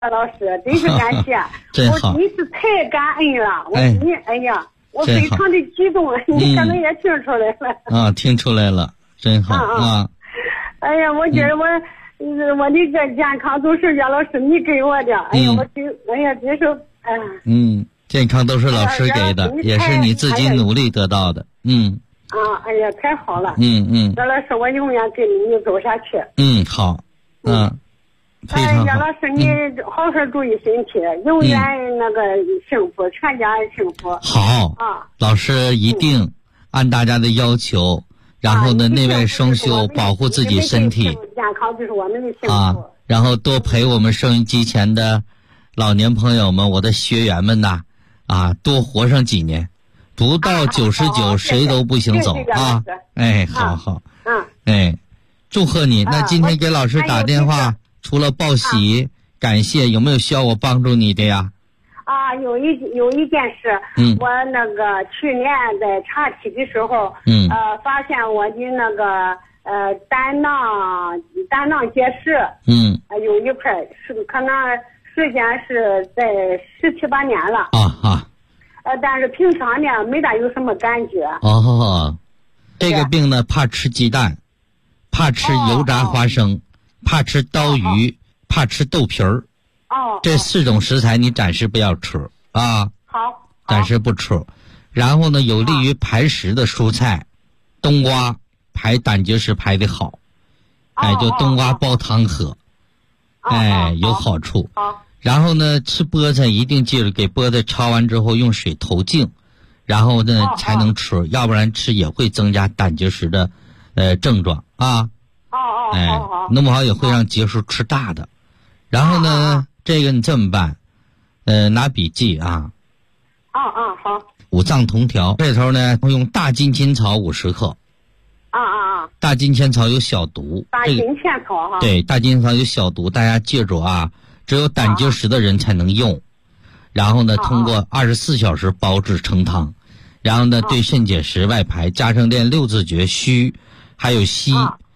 老师，真是感谢。 真好， 我真是太感恩了。哎呀，我非常的激动，你可能也听出来了。 啊，听出来了，真好啊。 哎呀，我觉得我的个健康都是岳老师你给我的。哎呀，真是健康都是老师给的，也是你自己努力得到的。 哎呀，太好了。岳老师，我永远跟你走下去。 好。非常好。 岳老师，你好好注意身体，永远那个幸福，全家幸福。 好老师一定按大家的要求，然后呢内外双修，保护自己身体。 健康就是我们的幸福。 然后多陪我们收音机前的老年朋友们，我的学员们呐，多活上几年，不到99谁都不行走啊！好。祝贺你。那今天给老师打电话，除了报喜感谢，有没有需要我帮助你的呀？ 有一件事，我那个去年在查体的时候，发现我的那个胆囊结石，有一块是可能时间是在17、18年了。但是平常呢没大有什么感觉。这个病呢，怕吃鸡蛋，怕吃油炸花生，怕吃刀鱼，怕吃豆皮儿。这4种食材你暂时不要吃好，暂时不吃。然后呢，有利于排石的蔬菜，冬瓜排胆结石排得好，就冬瓜煲汤喝，有好处。然后呢，吃菠菜一定记住给菠菜焯完之后用水投净，然后呢才能吃，要不然吃也会增加胆结石的症状弄不好也会让结石吃大的。然后呢，这个你这么办，拿笔记好。五脏同调，这头呢用大金钱草50克。大金钱草有小毒。大金钱草对，大金钱草有小毒，大家记住只有胆结石的人才能用。然后呢，通过24小时煲制成汤。然后呢，对肾结石外排，加上练6字诀虚，还有虚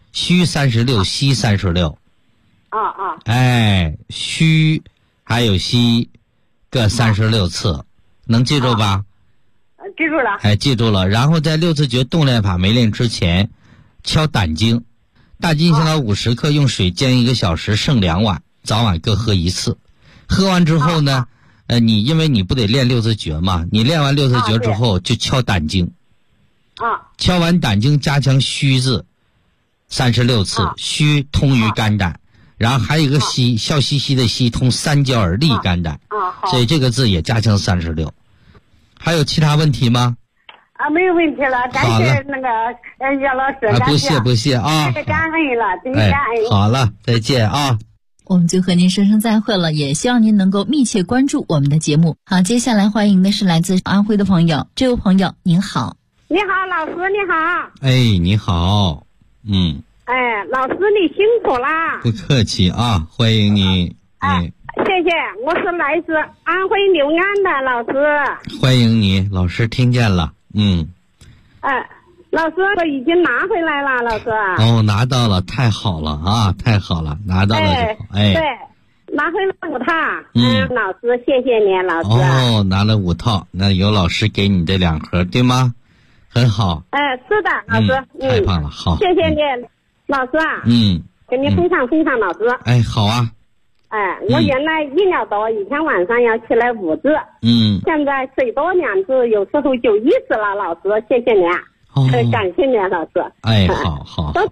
36，稀36。虚还有稀各36次，能记住吧？记住了。记住了。然后在6字诀动练法没练之前，敲胆经，大金钱草50克，用水煎1个小时，剩2碗，早晚各喝1次。喝完之后呢，因为你不得练6字诀嘛，你练完6字诀之后就敲胆经。敲完胆经，加强虚字36次，虚通于肝胆。然后还有一个稀，笑嘻嘻的嘻，通三焦而利肝胆。所以这个字也加强36。还有其他问题吗？没有问题了，感谢那个岳老师。不谢太感恩了，真感恩。好了，再见我们就和您说声再会了，也希望您能够密切关注我们的节目。好，接下来欢迎的是来自安徽的朋友，这位朋友您好。 你好，老师你好。 你好。 老师你辛苦啦。 不客气欢迎你。 谢谢，我是来自安徽六安的老师。 欢迎你，老师听见了。 老师我已经拿回来了，老师。 拿到了，太好了太好了，拿到了就好。 对，拿回了5套。老师谢谢你，老师。 拿了5套，那有老师给你的2盒对吗？很好。 是的，老师。 太棒了，好。 谢谢你，老师给你分享老师。 好啊。 我原来1秒多，以前晚上要起来5次。现在睡多2次，有时候就1次了，老师，谢谢你。感谢你，老师。 好。 都是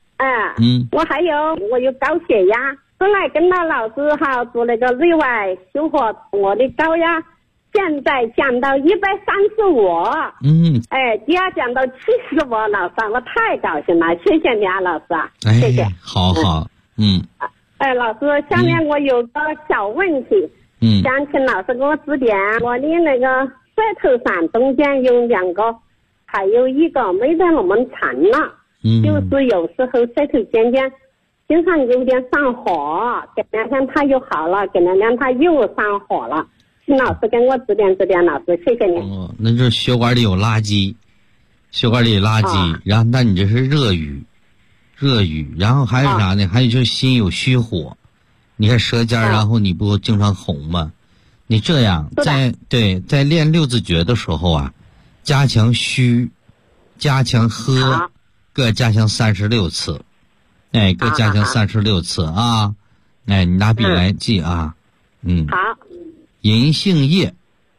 我有高血压，本来跟到老师做那个内外修复，我的高压现在降到135。第二降到75，老师，我太高兴了，谢谢你老师。谢谢。好。老师，下面我有个小问题，想请老师给我指点。我的那个舌头上中间有2个，还有一个没得那么长了，就是有时候舌头尖尖经常有点上火，隔2天它又好了，隔2天它又上火了，请老师跟我指点，老师，谢谢你。 那就是血管里有垃圾，然后那你这是热语，然后还有啥呢？还有就是心有虚火， 你看舌尖，然后你不经常红吗？你这样在练六字诀的时候啊，加强虚，加强喝，各加强36次，哎，各加强36次啊，哎，你拿笔来记啊， 好。 银杏叶，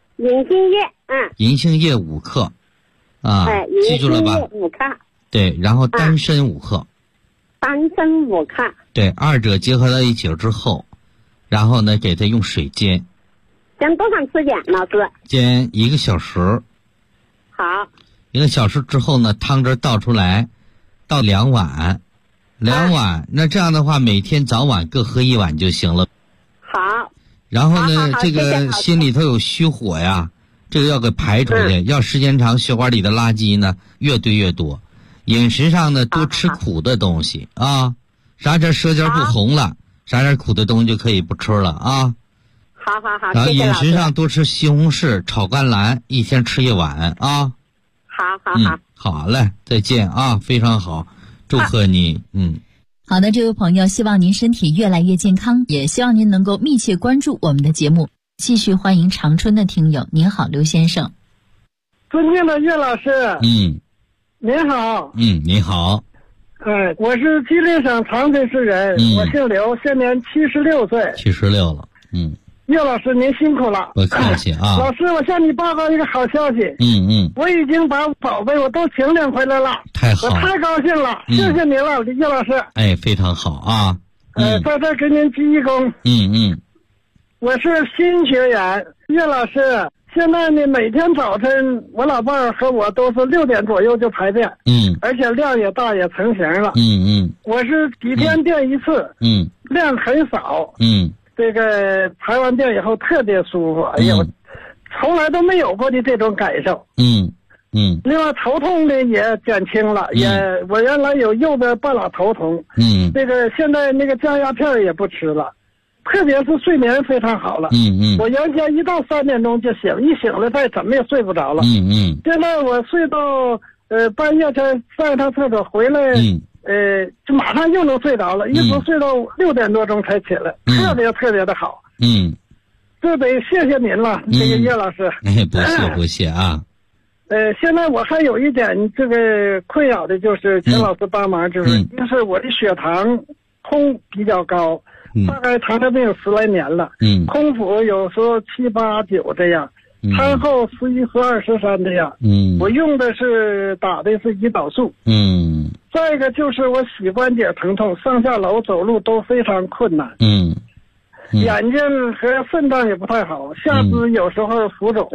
银杏叶5克，啊，记住了吧 ？5克。 对，然后丹参5克。 丹参5克。 对，二者结合到一起了之后，然后呢，给它用水煎。 煎多长时间，老师？ 煎1个小时。 好。 1个小时之后呢，汤汁倒出来，倒2碗，2碗。那这样的话，每天早晚各喝1碗就行了。 好。 然后呢，这个心里头有虚火呀，这个要给排出去。要时间长，血管里的垃圾呢越堆越多。饮食上呢，多吃苦的东西啊，啥这舌尖不红了，啥点苦的东西就可以不吃了啊。 好。 然后饮食上多吃西红柿、炒甘蓝，一天吃1碗啊。 好。 好嘞，再见啊，非常好，祝贺你。 好的，这位朋友，希望您身体越来越健康，也希望您能够密切关注我们的节目。继续欢迎长春的听友，您好，刘先生。 尊敬的岳老师。您好。 你好。 我是吉林省长春市人，我姓刘，现年76岁。 76了。 岳老师，您辛苦了。 不客气啊。 老师，我向你报告一个好消息。我已经把宝贝我都请领回来了。 太好了， 我太高兴了，谢谢您了，岳老师。 哎，非常好啊。 在这给您鞠一躬。我是新学员，岳老师。现在呢，每天早晨我老伴儿和我都是6点左右就排便。而且量也大，也成型了。我是几天便一次。量很少。这个排完便以后特别舒服，哎呀，我从来都没有过的这种感受。另外头痛呢也减轻了，我原来有右边半拉头痛。这个现在那个降压片也不吃了，特别是睡眠非常好了。我原先一到3点钟就醒，一醒了再怎么也睡不着了。现在我睡到半夜才上一趟厕所回来。就马上又能睡着了，一直睡到6点多钟才起来，特别特别的好。这得谢谢您了，这个岳老师。 不谢啊。 现在我还有一点这个困扰的就是，请老师帮忙，就是我的血糖空比较高，大概糖尿病有10来年了。空腹有时候7、8、9这样。餐后11、12、13这样。我用的是打的是胰岛素。再一个就是我膝关节疼痛，上下楼走路都非常困难。眼睛和肾脏也不太好，下肢有时候浮肿。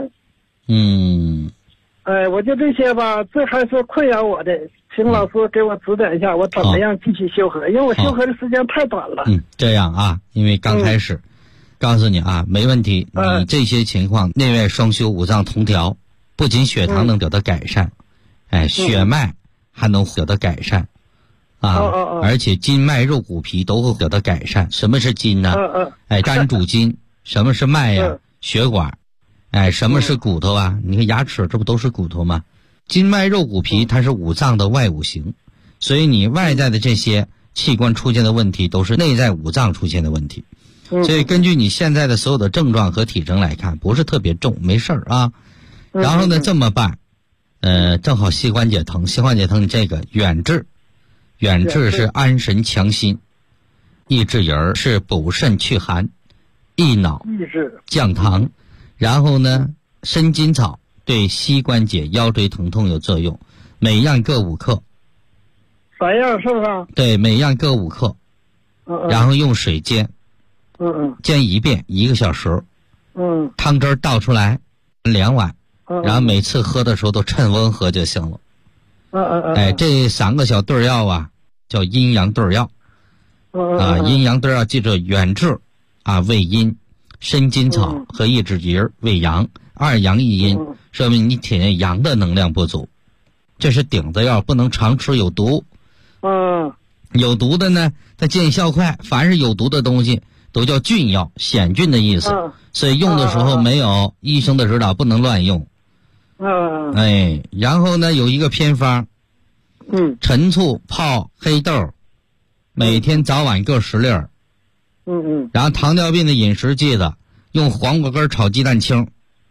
我就这些吧，这还是困扰我的，请老师给我指点一下，我怎么样继续修合，因为我修合的时间太短了。 这样啊，因为刚开始。告诉你啊，没问题。你这些情况内外双修，五脏同调，不仅血糖能得到改善，血脉还能得到改善，而且筋脉肉骨皮都会得到改善。什么是筋呢？肝主筋。什么是脉呀？血管。什么是骨头啊？你看牙齿，这不都是骨头吗？筋脉肉骨皮，它是五脏的外五行，所以你外在的这些器官出现的问题，都是内在五脏出现的问题。所以根据你现在的所有的症状和体征来看，不是特别重，没事儿啊。然后呢，这么办，正好膝关节疼，你这个远志是安神强心，益智仁是补肾祛寒，益脑降糖，然后呢，参筋草对膝关节、腰椎疼痛有作用，每样各5克。 3样是不是？ 对，每样各5克。然后用水煎。煎一遍1个小时。汤汁倒出来2碗。然后每次喝的时候都趁温喝就行了。这3个小对药啊，叫阴阳对药。阴阳对药记住，远志为阴，参筋草和益智仁为阳，2阳1阴，说明你体内阳的能量不足，这是顶子药，不能常吃，有毒。有毒的呢，它见效快，凡是有毒的东西都叫菌药，险菌的意思。所以用的时候没有医生的指导，不能乱用。然后呢，有一个偏方，陈醋泡黑豆，每天早晚各10粒儿， 然后糖尿病的饮食记得用黄瓜根炒鸡蛋清。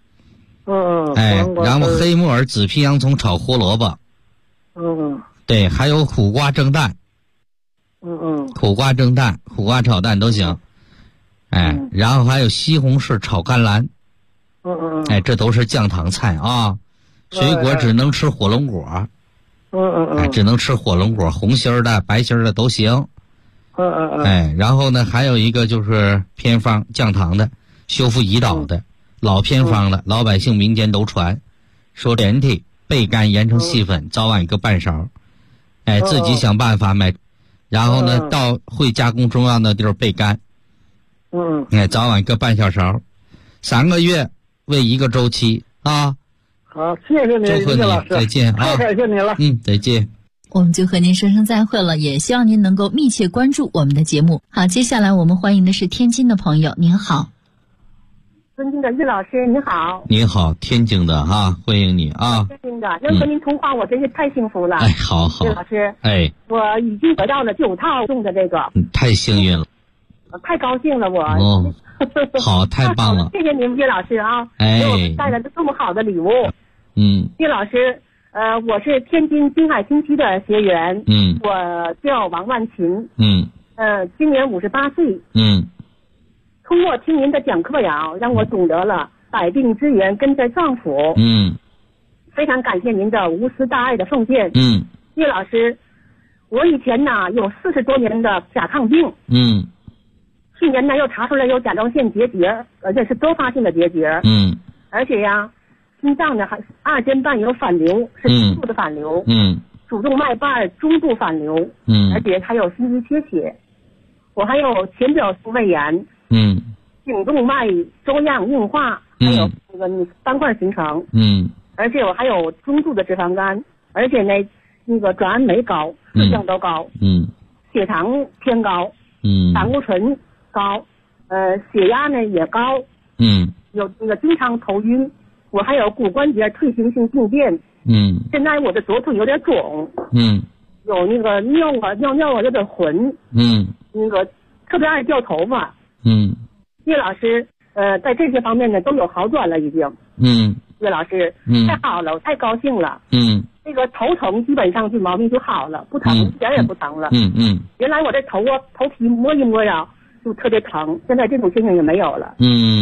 然后黑木耳、紫皮洋葱炒胡萝卜。对，还有苦瓜蒸蛋。苦瓜蒸蛋、苦瓜炒蛋都行。然后还有西红柿炒甘蓝。这都是降糖菜啊。水果只能吃火龙果。只能吃火龙果，红心儿的、白心儿的都行。然后呢，还有一个就是偏方，降糖的，修复胰岛的，老偏方了，老百姓民间都传，说连体焙干研成细粉，早晚各半勺。自己想办法买，然后呢，到会加工中药的地儿焙干。早晚各半小勺，3个月为1个周期啊。 好，谢谢你， 祝贺你，再见啊！ 太感谢你了。 再见。 我们就和您说声再会了，也希望您能够密切关注我们的节目。好，接下来我们欢迎的是天津的朋友，您好。 尊敬的岳老师，你好。 你好，天津的哈，欢迎你啊。 天津的，能和您通话，我真是太幸福了。 好好。 岳老师，我已经得到了9套中的这个。 太幸运了。 太高兴了，我。 好，太棒了。 谢谢您，岳老师啊，给我们带来的这么好的礼物。岳老师，我是天津滨海新区的学员。我叫王万琴。今年58岁。通过听您的讲课呀，让我懂得了百病之源根在脏腑。非常感谢您的无私大爱的奉献。岳老师，我以前呢有40多年的甲亢病。去年呢又查出来有甲状腺结节，而且是多发性的结节。而且呀，心脏呢还2间瓣有反流，是轻度的反流。主动脉瓣中度反流。而且还有心肌缺血。我还有浅表性胃炎。颈动脉粥样硬化，还有那个斑块形成。而且我还有中度的脂肪肝，而且呢那个转氨酶高，4项都高。血糖偏高。胆固醇高，血压呢也高。有那个经常头晕，我还有骨关节退行性病变。现在我的左腿有点肿。有那个尿啊有点浑。那个特别爱掉头发。岳老师，在这些方面呢都有好转了已经。岳老师，太好了，我太高兴了。那个头疼基本上这毛病就好了，不疼，一点也不疼了。原来我这头皮摸一摸呀就特别疼，现在这种情形也没有了。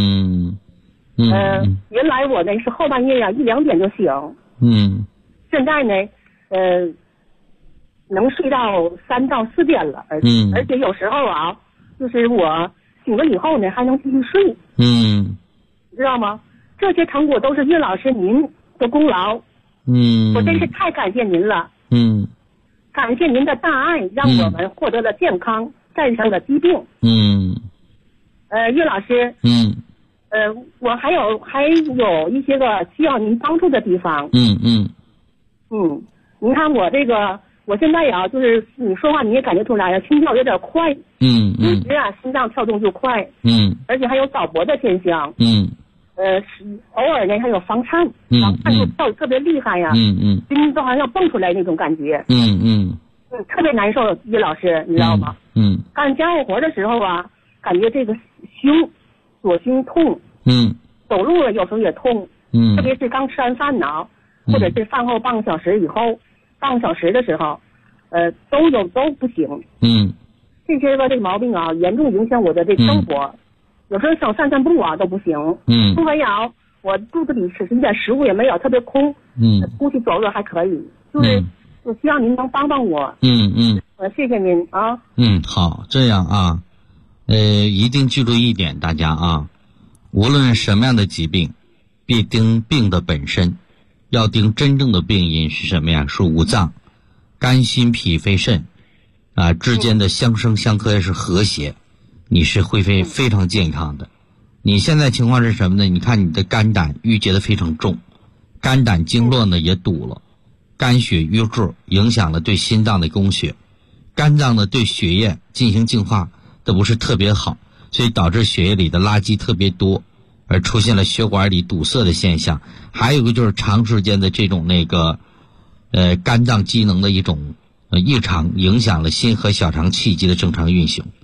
原来我呢是后半夜呀1、2点就醒。现在呢能睡到3到4点了，而且有时候啊，就是我醒了以后呢还能继续睡。知道吗？这些成果都是岳老师您的功劳。我真是太感谢您了。感谢您的大爱，让我们获得了健康，战胜了疾病。岳老师。我还有一些个需要您帮助的地方。您看我这个，我现在呀，就是你说话你也感觉出来了，心跳有点快。一直啊心脏跳动就快。而且还有早搏的现象。偶尔呢还有房颤，就跳得特别厉害呀。心都好像要蹦出来那种感觉。特别难受，岳老师，你知道吗？干家务活的时候啊，感觉这个左胸痛。走路了有时候也痛。特别是刚吃完饭呢，或者是饭后半个小时以后，半个小时的时候，都不行。这些个这个毛病啊，严重影响我的这个生活。有时候想散散步啊都不行。不没有，我肚子里吃一点食物也没有，特别空。出去走走还可以，就是我希望您能帮帮我。谢谢您啊。 好，这样啊，一定记住一点，大家啊，无论什么样的疾病，别盯病的本身，要盯真正的病因是什么呀？是五脏、肝、心、脾、肺、肾之间的相生相克是和谐。你是会非常健康的。你现在情况是什么呢？你看你的肝胆郁结的非常重，肝胆经络呢也堵了，肝血瘀滞影响了对心脏的供血，肝脏呢对血液进行净化都不是特别好，所以导致血液里的垃圾特别多，而出现了血管里堵塞的现象。还有一个就是长时间的这种肝脏机能的一种异常，影响了心和小肠气机的正常运行。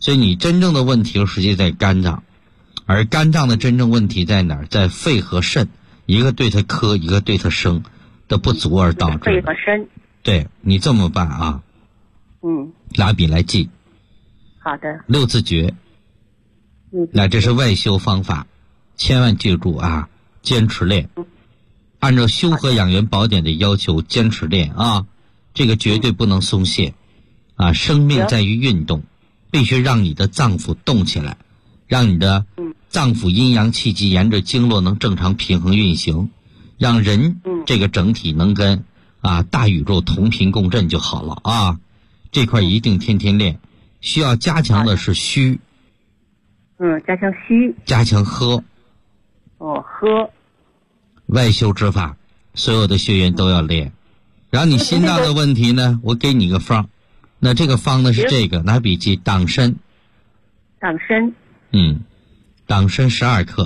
所以你真正的问题实际在肝脏，而肝脏的真正问题在哪儿？在肺和肾，一个对它克，一个对它生的不足而导致。 肺和肾。 对，你这么办啊？拿笔来记。 好的。 6字诀。那这是外修方法，千万记住啊，坚持练。按照修和养元宝典的要求坚持练啊，这个绝对不能松懈啊！生命在于运动，必须让你的脏腑动起来，让你的脏腑阴阳气机沿着经络能正常平衡运行，让人这个整体能跟大宇宙同频共振就好了啊！这块一定天天练。需要加强的是虚。 加强虚。 加强喝。 喝。 外修之法，所有的学员都要练。然后你心脏的问题呢，我给你个方，那这个方呢是这个，拿笔记：党参。 党参。 党参12克。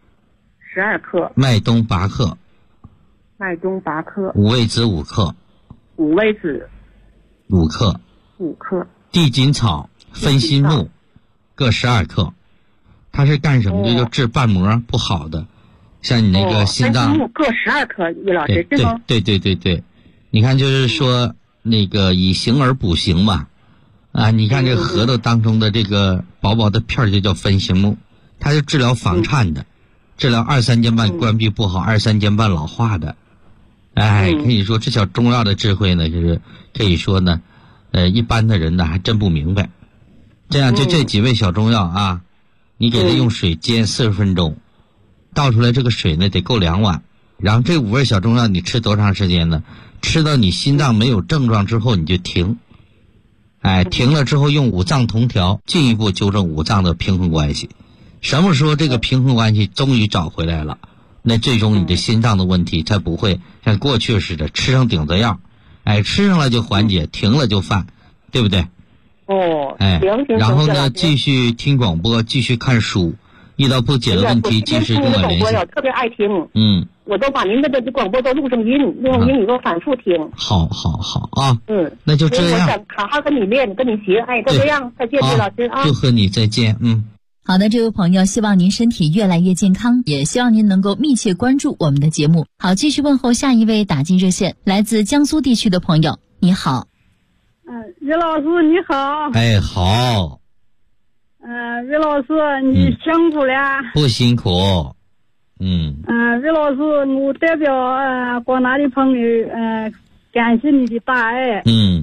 12克。 麦冬8克。 麦冬8克。 五味子5克。 五味子 5克。 5克。 地锦草、分心木各12克。它是干什么的？就治瓣膜不好的。像你那个心脏各12克，于老师， 对，你看就是说那个以形而补形嘛，你看这个核桃当中的这个薄薄的片就叫分心木，它是治疗房颤的，治疗二三尖瓣关闭不好、二三尖瓣老化的。可以说这小中药的智慧呢，就是可以说呢，一般的人呢还真不明白。这样就这几味小中药啊，你给它用水煎40分钟。倒出来这个水呢得够2碗，然后这5味小中药你吃多长时间呢？吃到你心脏没有症状之后你就停。停了之后用五脏同调，进一步纠正五脏的平衡关系。什么时候这个平衡关系终于找回来了，那最终你的心脏的问题才不会像过去似的吃上顶子药，吃上了就缓解，停了就犯，对不对？然后呢继续听广播，继续看书。遇到不解的问题，及时跟我联系。 我特别爱听，我都把您的这广播都录上音，你给我反复听。 好啊，那就这样。 我想好好跟你练，跟你学，就这样，再见，李老师啊。 祝贺你，再见， 好的，这位朋友，希望您身体越来越健康，也希望您能够密切关注我们的节目。好，继续问候下一位打进热线，来自江苏地区的朋友，你好。 于老师你好。 好。 于老师你辛苦了。 不辛苦。 于老师，我代表广大的朋友感谢你的大爱。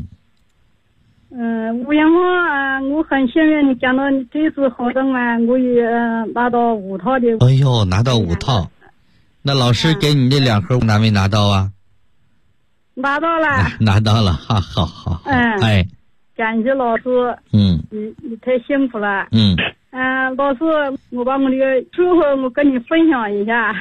我想说我很幸运，你讲到你这次活动我也拿到5套的。 拿到5套。那老师给你这2盒拿没拿到啊？ 拿到了。 拿到了，好。 感谢老师。你太辛苦了。老师，我把我这个收获我跟你分享一下。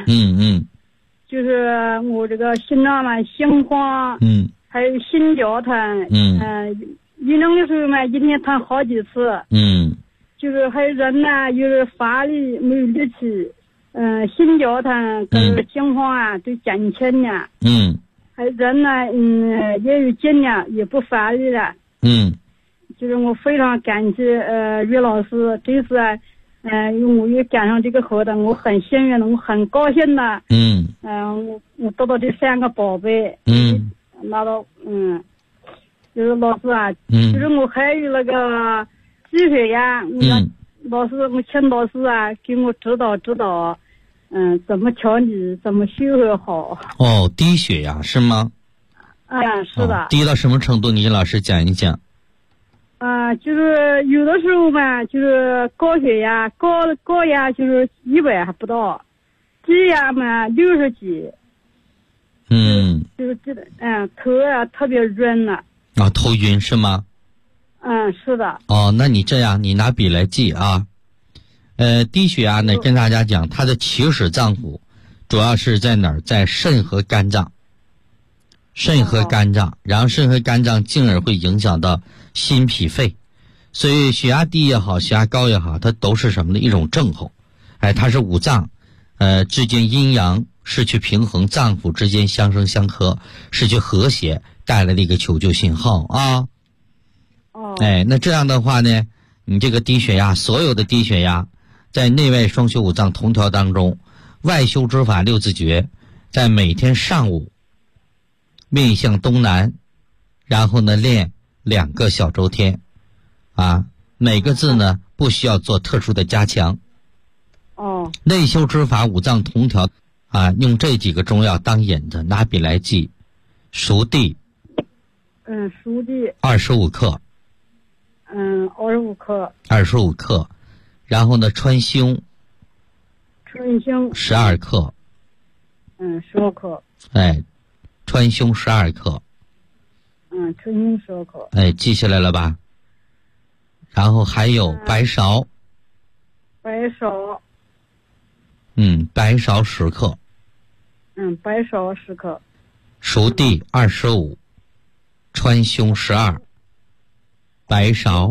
就是我这个心脏心慌。还有心绞疼。运动的时候一天疼好几次。就是还有人呢，就是乏力没有力气。心绞疼跟心慌都减轻了。还有人呢，也有劲了，也不乏力了。就是我非常感谢于老师，这次我又赶上这个活动，我很幸运的，我很高兴的。我得到这3个宝贝。拿到就是老师就是我还有那个低血压。老师，我请老师给我指导怎么调理，怎么修复好。 低血压是吗？ 是的。 低到什么程度？你给老师讲一讲。 就是有的时候就是高血压，高压就是100还不到，低压60几。就是这个头特别晕了。 头晕是吗？ 是的。 那你这样，你拿笔来记啊。低血压呢，跟大家讲，它的起始脏腑主要是在哪儿？在肾和肝脏。然后肾和肝脏进而会影响到心脾肺，所以血压低也好，血压高也好，它都是什么呢？一种症候。它是五脏之间阴阳失去平衡，脏腑之间相生相克，失去和谐带来的一个求救信号啊。那这样的话呢， 你这个低血压，所有的低血压，在内外双修五脏同调当中，外修之法六字诀，在每天上午面向东南，然后呢练2个小周天，啊，每个字呢不需要做特殊的加强。 哦。 内修之法五脏同调啊，用这几个中药当引子，拿笔来记。熟地。 熟地。 25克。 25克。 25克，然后呢川芎。 川芎。 12克。 15克。 哎，川芎12克。 川芎15克。 哎，记下来了吧？然后还有白芍。 白芍。 白芍10克。 白芍10克。 熟地25，川芎12，白芍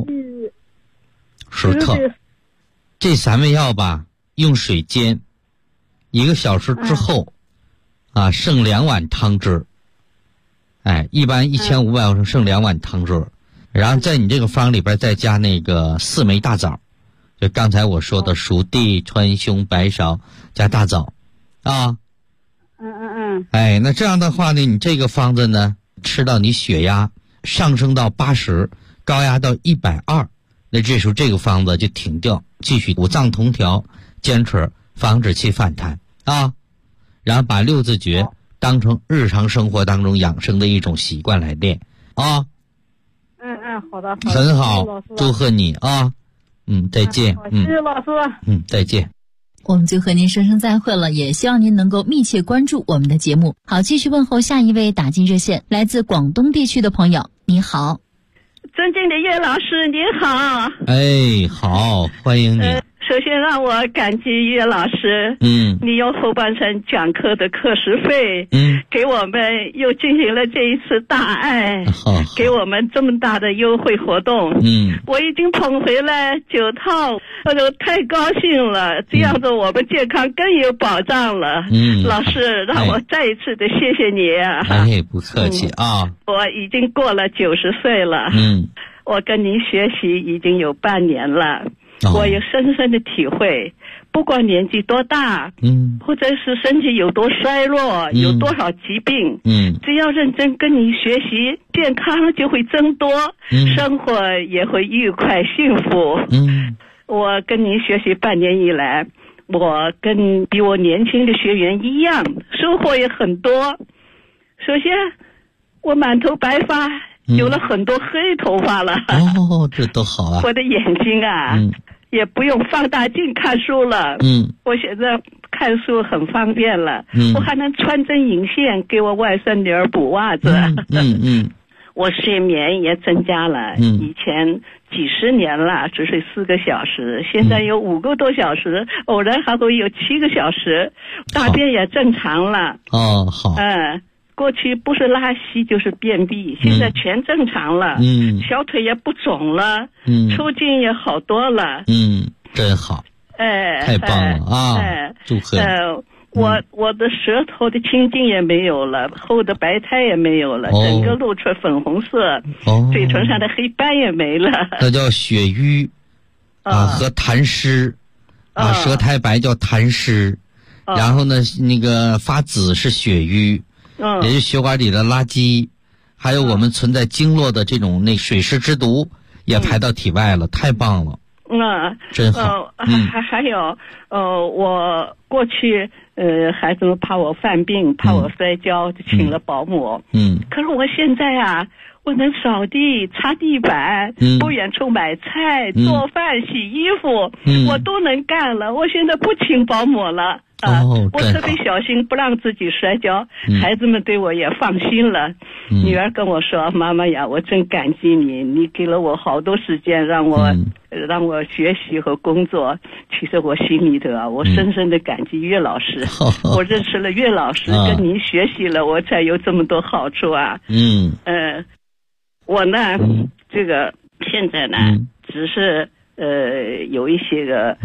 10克。这3味药吧，用水煎，1个小时之后，剩2碗汤汁。哎，一般1500毫升剩2碗汤汁，然后在你这个方里边再加那个4枚大枣，就刚才我说的熟地、川芎、白芍加大枣，啊。哎，那这样的话呢，你这个方子呢，吃到你血压上升到80，高压到120，那这时候这个方子就停掉，继续五脏同调，坚持防止其反弹啊。然后把六字诀当成日常生活当中养生的一种习惯来练啊。 好的。 很好，祝贺你啊。再见。 谢谢老师。 再见。 我们就和您说声再会了，也希望您能够密切关注我们的节目。好，继续问候下一位打进热线，来自广东地区的朋友，你好。 尊敬的岳老师，你好。 哎，好，欢迎你。 首先让我感激岳老师，你用后半程讲课的课时费，给我们又进行了这一次大爱，给我们这么大的优惠活动，我已经捧回了9套，我都太高兴了，这样子我们健康更有保障了。老师，让我再一次的谢谢你。 哎，不客气啊。 我已经过了90岁了，我跟您学习已经有半年了。我有深深的体会，不管年纪多大，或者是身体有多衰弱，有多少疾病，只要认真跟你学习，健康就会增多，生活也会愉快幸福。我跟您学习半年以来，我跟比我年轻的学员一样，收获也很多。首先，我满头白发，有了很多黑头发了。 这都好啊。 我的眼睛啊，也不用放大镜看书了。我现在看书很方便了。我还能穿针引线给我外甥女儿补袜子。我睡眠也增加了，以前几十年了只睡4个小时，现在有5个多小时，偶然还会有7个小时，大便也正常了。 好。 过去不是拉稀就是便秘，现在全正常了。小腿也不肿了，抽筋也好多了。 真好。太棒了啊！祝贺你。 我的舌头的青筋也没有了，厚的白苔也没有了，整个露出粉红色，嘴唇上的黑斑也没了。 那叫血瘀和痰湿舌苔白叫痰湿，然后呢那个发紫是血瘀。也是血管里的垃圾，还有我们存在经络的这种水湿之毒也排到体外了，太棒了。真好。 还有我过去孩子们怕我犯病，怕我摔跤，就请了保姆。可是我现在啊，我能扫地、擦地板，不远处买菜、做饭、洗衣服，我都能干了。我现在不请保姆了。我特别小心不让自己摔跤，孩子们对我也放心了。女儿跟我说，妈妈呀，我真感激你，你给了我好多时间让我学习和工作。其实我心里头我深深的感激岳老师。我认识了岳老师，跟您学习了，我才有这么多好处啊。我呢这个现在呢只是有一些个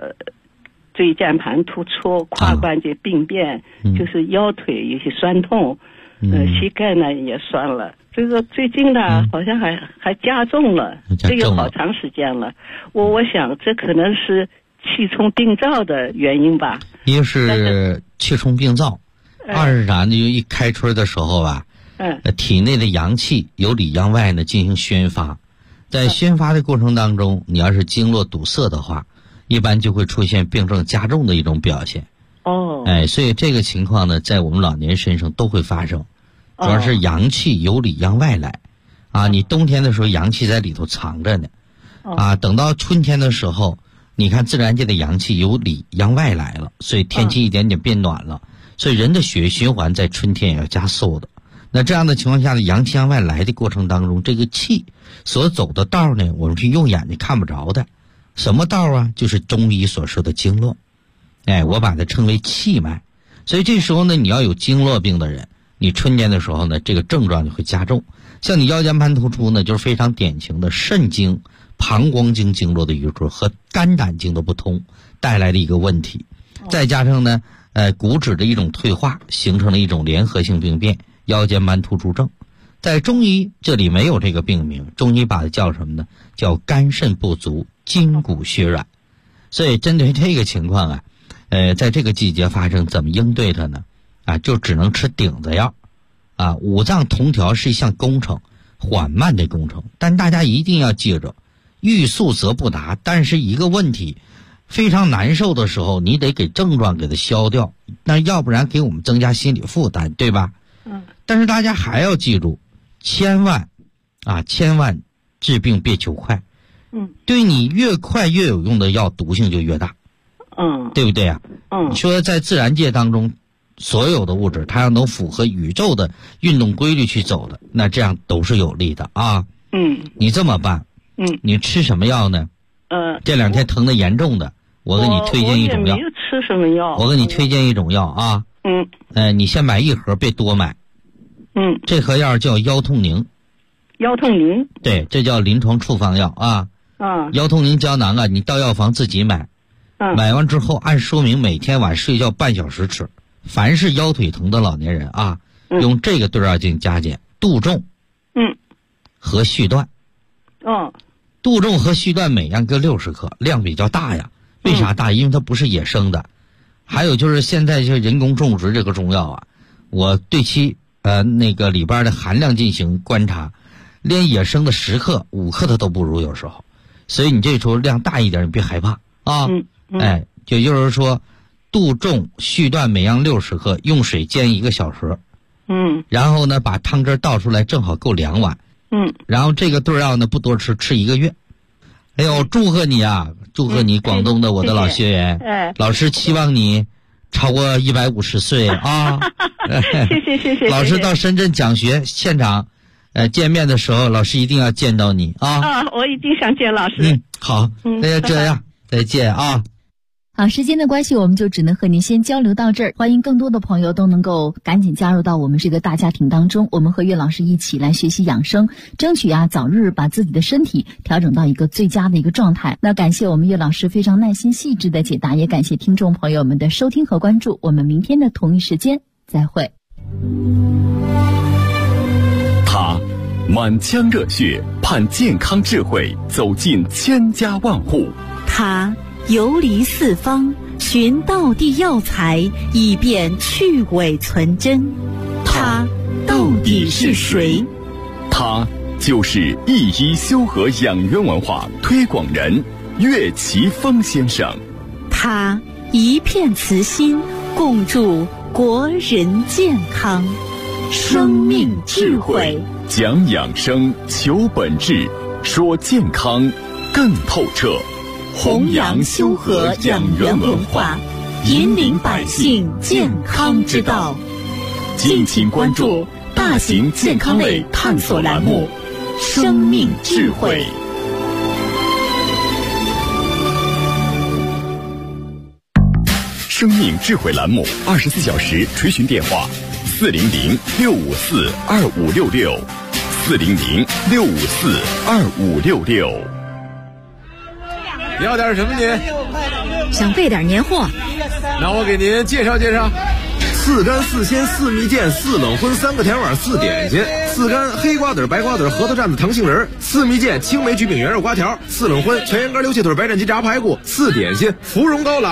椎间盘突出、胯关节病变，就是腰腿有些酸痛。 膝盖呢也酸了。这个最近呢，好像还加重了，这有好长时间了。我想这可能是气冲病灶的原因吧。 一个是气冲病灶，二是啥呢？就一开春的时候吧，体内的阳气由里向外呢进行宣发，在宣发的过程当中，你要是经络堵塞的话，一般就会出现病症加重的一种表现。所以这个情况呢，在我们老年身上都会发生。主要是阳气由里向外来，你冬天的时候阳气在里头藏着呢，等到春天的时候，你看自然界的阳气由里向外来了，所以天气一点点变暖了，所以人的血液循环在春天也要加速的。那这样的情况下呢，阳气向外来的过程当中，这个气所走的道呢，我们是用眼睛看不着的。什么道啊？就是中医所说的经络，我把它称为气脉。所以这时候呢，你要有经络病的人，你春天的时候呢，这个症状就会加重。像你腰间盘突出呢，就是非常典型的肾经、膀胱经经络的瘀滞和肝胆经的不通带来的一个问题。再加上呢，骨质的一种退化，形成了一种联合性病变，腰间盘突出症。在中医这里没有这个病名，中医把它叫什么呢？叫肝肾不足、筋骨血软。所以针对这个情况在这个季节发生，怎么应对它呢？就只能吃顶子药。五脏同调是一项工程，缓慢的工程，但大家一定要记着，欲速则不达。但是一个问题，非常难受的时候，你得给症状给它消掉，那要不然给我们增加心理负担，对吧？但是大家还要记住，千万治病别求快。对你越快越有用的药，毒性就越大。对不对啊？你说在自然界当中，所有的物质它要能符合宇宙的运动规律去走的，那这样都是有利的啊。你这么办？你吃什么药呢？这两天疼得严重的，我给你推荐一种药。 我也没有吃什么药。 我给你推荐一种药啊。你先买一盒，别多买。这盒药叫腰痛宁。 腰痛宁？ 对，这叫临床处方药啊。腰痛宁胶囊你到药房自己买。买完之后按说明每天晚睡觉半小时吃。凡是腰腿疼的老年人用这个对药进行加减，杜仲和续断。杜仲和续断每样各60克，量比较大呀。为啥大？因为它不是野生的。还有就是现在就人工种植这个中药我对其那个里边的含量进行观察，连野生的10克、5克它都不如有时候。所以你这时候量大一点，你别害怕也就是说，杜仲、续断每样60克，用水煎1个小时。然后呢，把汤汁倒出来，正好够2碗。然后这个对药呢不多吃，吃1个月。哎呦，祝贺你祝贺你，广东的我的老学员。老师期望你超过150岁谢谢。 老师到深圳讲学现场，见面的时候，老师一定要见到你我一定想见老师。 好，那就这样，再见好，时间的关系，我们就只能和您先交流到这儿。欢迎更多的朋友都能够赶紧加入到我们这个大家庭当中，我们和岳老师一起来学习养生，争取早日把自己的身体调整到一个最佳的一个状态。那感谢我们岳老师非常耐心细致的解答，也感谢听众朋友们的收听和关注。我们明天的同一时间再会。 他满腔热血，盼健康智慧走进千家万户。 他游离四方，寻道地药材，以便去伪存真。他到底是谁？ 他就是一医修和养元文化推广人岳奇峰先生。 他一片慈心，共筑国人健康。生命智慧， 讲养生，求本质，说健康更透彻。 弘扬修和养元文化，引领百姓健康之道。敬请关注大型健康类探索栏目《生命智慧》。 生命智慧栏目24小时垂询电话：400-654-2566，400-654-2566。 你要点什么您？ 想备点年货。 那我给您介绍介绍。 4干4鲜4蜜饯4冷荤3个甜碗4点心，4干黑瓜子白瓜子核桃蘸子糖杏仁，4蜜饯青梅焗饼圆肉瓜条，4冷荤全羊肝溜切腿白斩鸡炸排骨，4点心芙蓉高粱。